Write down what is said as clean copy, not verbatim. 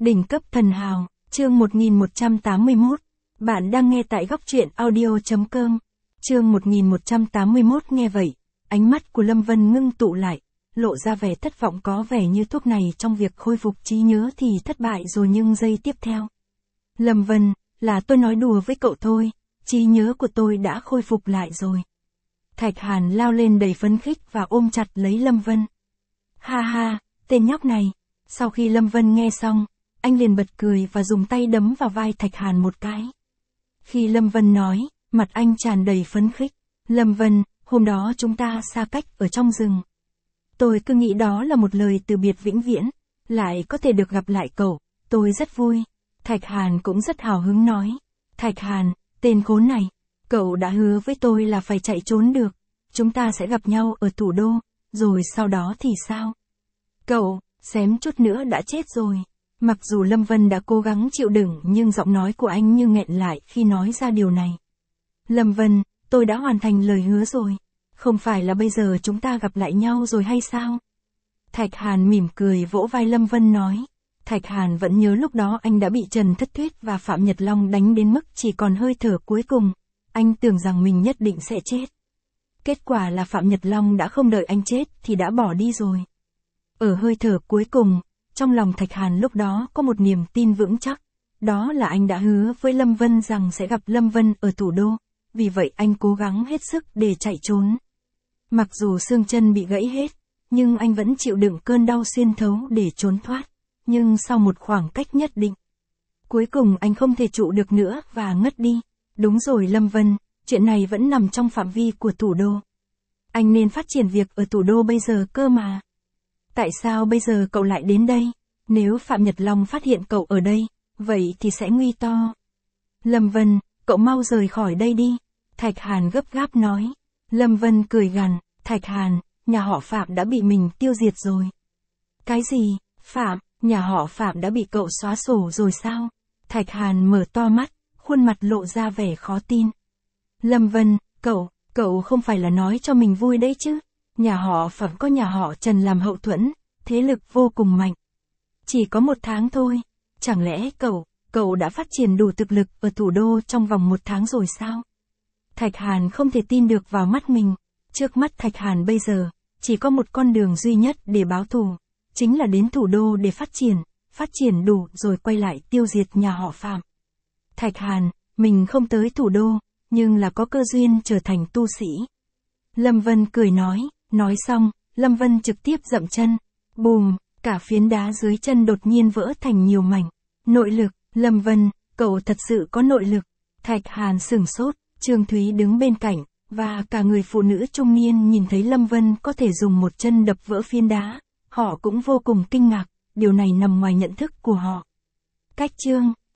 Đỉnh cấp thần hào, chương 1181. Bạn đang nghe tại góc truyện audio.com. Chương 1181 nghe vậy, ánh mắt của Lâm Vân ngưng tụ lại, lộ ra vẻ thất vọng, có vẻ như thuốc này trong việc khôi phục trí nhớ thì thất bại rồi. Nhưng giây tiếp theo, Lâm Vân, là tôi nói đùa với cậu thôi, trí nhớ của tôi đã khôi phục lại rồi. Thạch Hàn lao lên đầy phấn khích và ôm chặt lấy Lâm Vân. Ha ha, tên nhóc này. Sau khi Lâm Vân nghe xong, anh liền bật cười và dùng tay đấm vào vai Thạch Hàn một cái. Khi Lâm Vân nói, mặt anh tràn đầy phấn khích. Lâm Vân, hôm đó chúng ta xa cách ở trong rừng. Tôi cứ nghĩ đó là một lời từ biệt vĩnh viễn, lại có thể được gặp lại cậu, tôi rất vui. Thạch Hàn cũng rất hào hứng nói. Thạch Hàn, tên khốn này, cậu đã hứa với tôi là phải chạy trốn được. Chúng ta sẽ gặp nhau ở thủ đô, rồi sau đó thì sao? Cậu, xém chút nữa đã chết rồi. Mặc dù Lâm Vân đã cố gắng chịu đựng nhưng giọng nói của anh như nghẹn lại khi nói ra điều này. Lâm Vân, tôi đã hoàn thành lời hứa rồi. Không phải là bây giờ chúng ta gặp lại nhau rồi hay sao? Thạch Hàn mỉm cười vỗ vai Lâm Vân nói. Thạch Hàn vẫn nhớ lúc đó anh đã bị Trần Thất Thuyết và Phạm Nhật Long đánh đến mức chỉ còn hơi thở cuối cùng. Anh tưởng rằng mình nhất định sẽ chết. Kết quả là Phạm Nhật Long đã không đợi anh chết thì đã bỏ đi rồi. Ở hơi thở cuối cùng, trong lòng Thạch Hàn lúc đó có một niềm tin vững chắc. Đó là anh đã hứa với Lâm Vân rằng sẽ gặp Lâm Vân ở thủ đô. Vì vậy anh cố gắng hết sức để chạy trốn. Mặc dù xương chân bị gãy hết, nhưng anh vẫn chịu đựng cơn đau xuyên thấu để trốn thoát. Nhưng sau một khoảng cách nhất định, cuối cùng anh không thể trụ được nữa và ngất đi. Đúng rồi Lâm Vân, chuyện này vẫn nằm trong phạm vi của thủ đô. Anh nên phát triển việc ở thủ đô bây giờ cơ mà. Tại sao bây giờ cậu lại đến đây? Nếu Phạm Nhật Long phát hiện cậu ở đây, vậy thì sẽ nguy to. Lâm Vân, cậu mau rời khỏi đây đi. Thạch Hàn gấp gáp nói. Lâm Vân cười gằn. Thạch Hàn, nhà họ Phạm đã bị mình tiêu diệt rồi. Cái gì? Phạm, nhà họ Phạm đã bị cậu xóa sổ rồi sao? Thạch Hàn mở to mắt, khuôn mặt lộ ra vẻ khó tin. Lâm Vân, cậu không phải là nói cho mình vui đấy chứ? Nhà họ Phạm có nhà họ Trần làm hậu thuẫn, thế lực vô cùng mạnh. Chỉ có 1 tháng thôi, chẳng lẽ cậu đã phát triển đủ thực lực ở thủ đô trong vòng 1 tháng rồi sao? Thạch Hàn không thể tin được vào mắt mình. Trước mắt Thạch Hàn bây giờ, chỉ có một con đường duy nhất để báo thù, chính là đến thủ đô để phát triển đủ rồi quay lại tiêu diệt nhà họ Phạm. Thạch Hàn, mình không tới thủ đô, nhưng là có cơ duyên trở thành tu sĩ. Lâm Vân cười nói xong, Lâm Vân trực tiếp dậm chân. Bùm, cả phiến đá dưới chân đột nhiên vỡ thành nhiều mảnh. Nội lực, Lâm Vân, cậu thật sự có nội lực. Thạch Hàn sửng sốt, Trương Thúy đứng bên cạnh, và cả người phụ nữ trung niên nhìn thấy Lâm Vân có thể dùng một chân đập vỡ phiến đá. Họ cũng vô cùng kinh ngạc, điều này nằm ngoài nhận thức của họ. Cách chương